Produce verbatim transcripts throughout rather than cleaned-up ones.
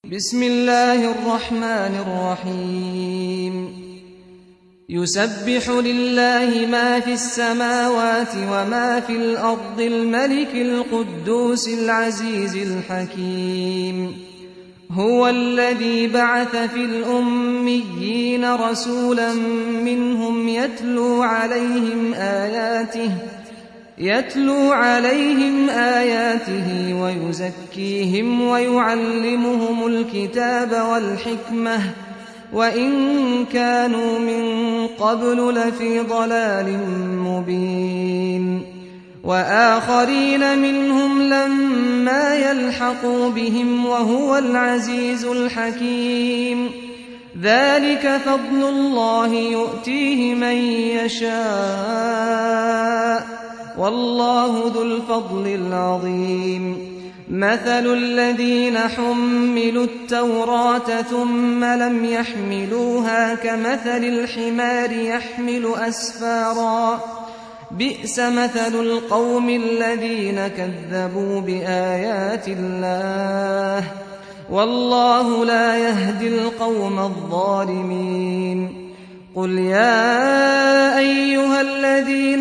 بسم الله الرحمن الرحيم يسبح لله ما في السماوات وما في الأرض الملك القدوس العزيز الحكيم هو الذي بعث في الأميين رسولا منهم يتلو عليهم آياته يتلو عليهم آياته ويزكيهم ويعلمهم الكتاب والحكمة وإن كانوا من قبل لفي ضلال مبين وآخرين منهم لما يلحقوا بهم وهو العزيز الحكيم ذلك فضل الله يؤتيه من يشاء والله ذو الفضل العظيم مثل الذين حملوا التوراة ثم لم يحملوها كمثل الحمار يحمل أسفارا بئس مثل القوم الذين كذبوا بآيات الله والله لا يهدي القوم الظالمين قل يا أيها الذين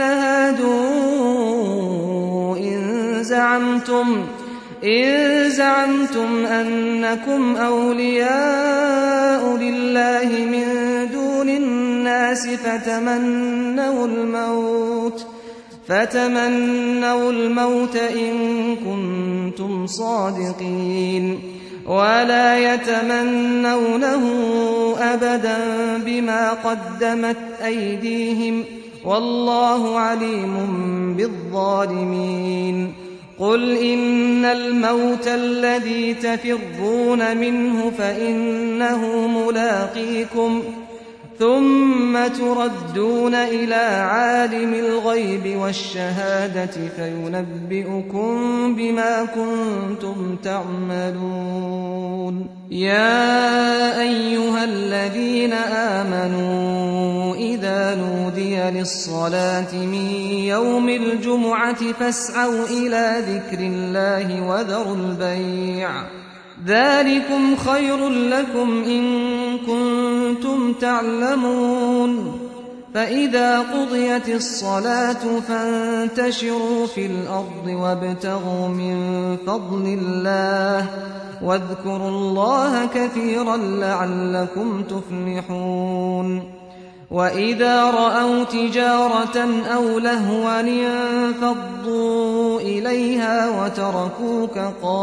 هادوا إن زعمتم إن زعمتم أنكم أولياء لله من دون الناس فتمنوا الموت فتمنوا الموت إن كنتم صادقين ولا يتمنونه أبدا بما قدمت أيديهم والله عليم بالظالمين قل إن الموت الذي تفرون منه فإنه ملاقيكم ثم تردون إلى عالم الغيب والشهادة فينبئكم بما كنتم تعملون يا أيها الذين آمنوا إذا نودي للصلاة من يوم الجمعة فاسعوا إلى ذكر الله وذروا البيع ذلكم خير لكم إن كنتم تعلمون فإذا قضيت الصلاة فانتشروا في الأرض وابتغوا من فضل الله واذكروا الله كثيرا لعلكم تفلحون وإذا رأوا تجارة أو لهوا انفضوا إليها وتركوك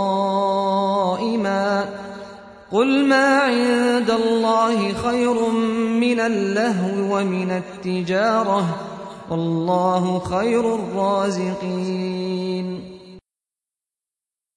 قائما قل ما عند الله خير من اللهو ومن التجارة والله خير الرازقين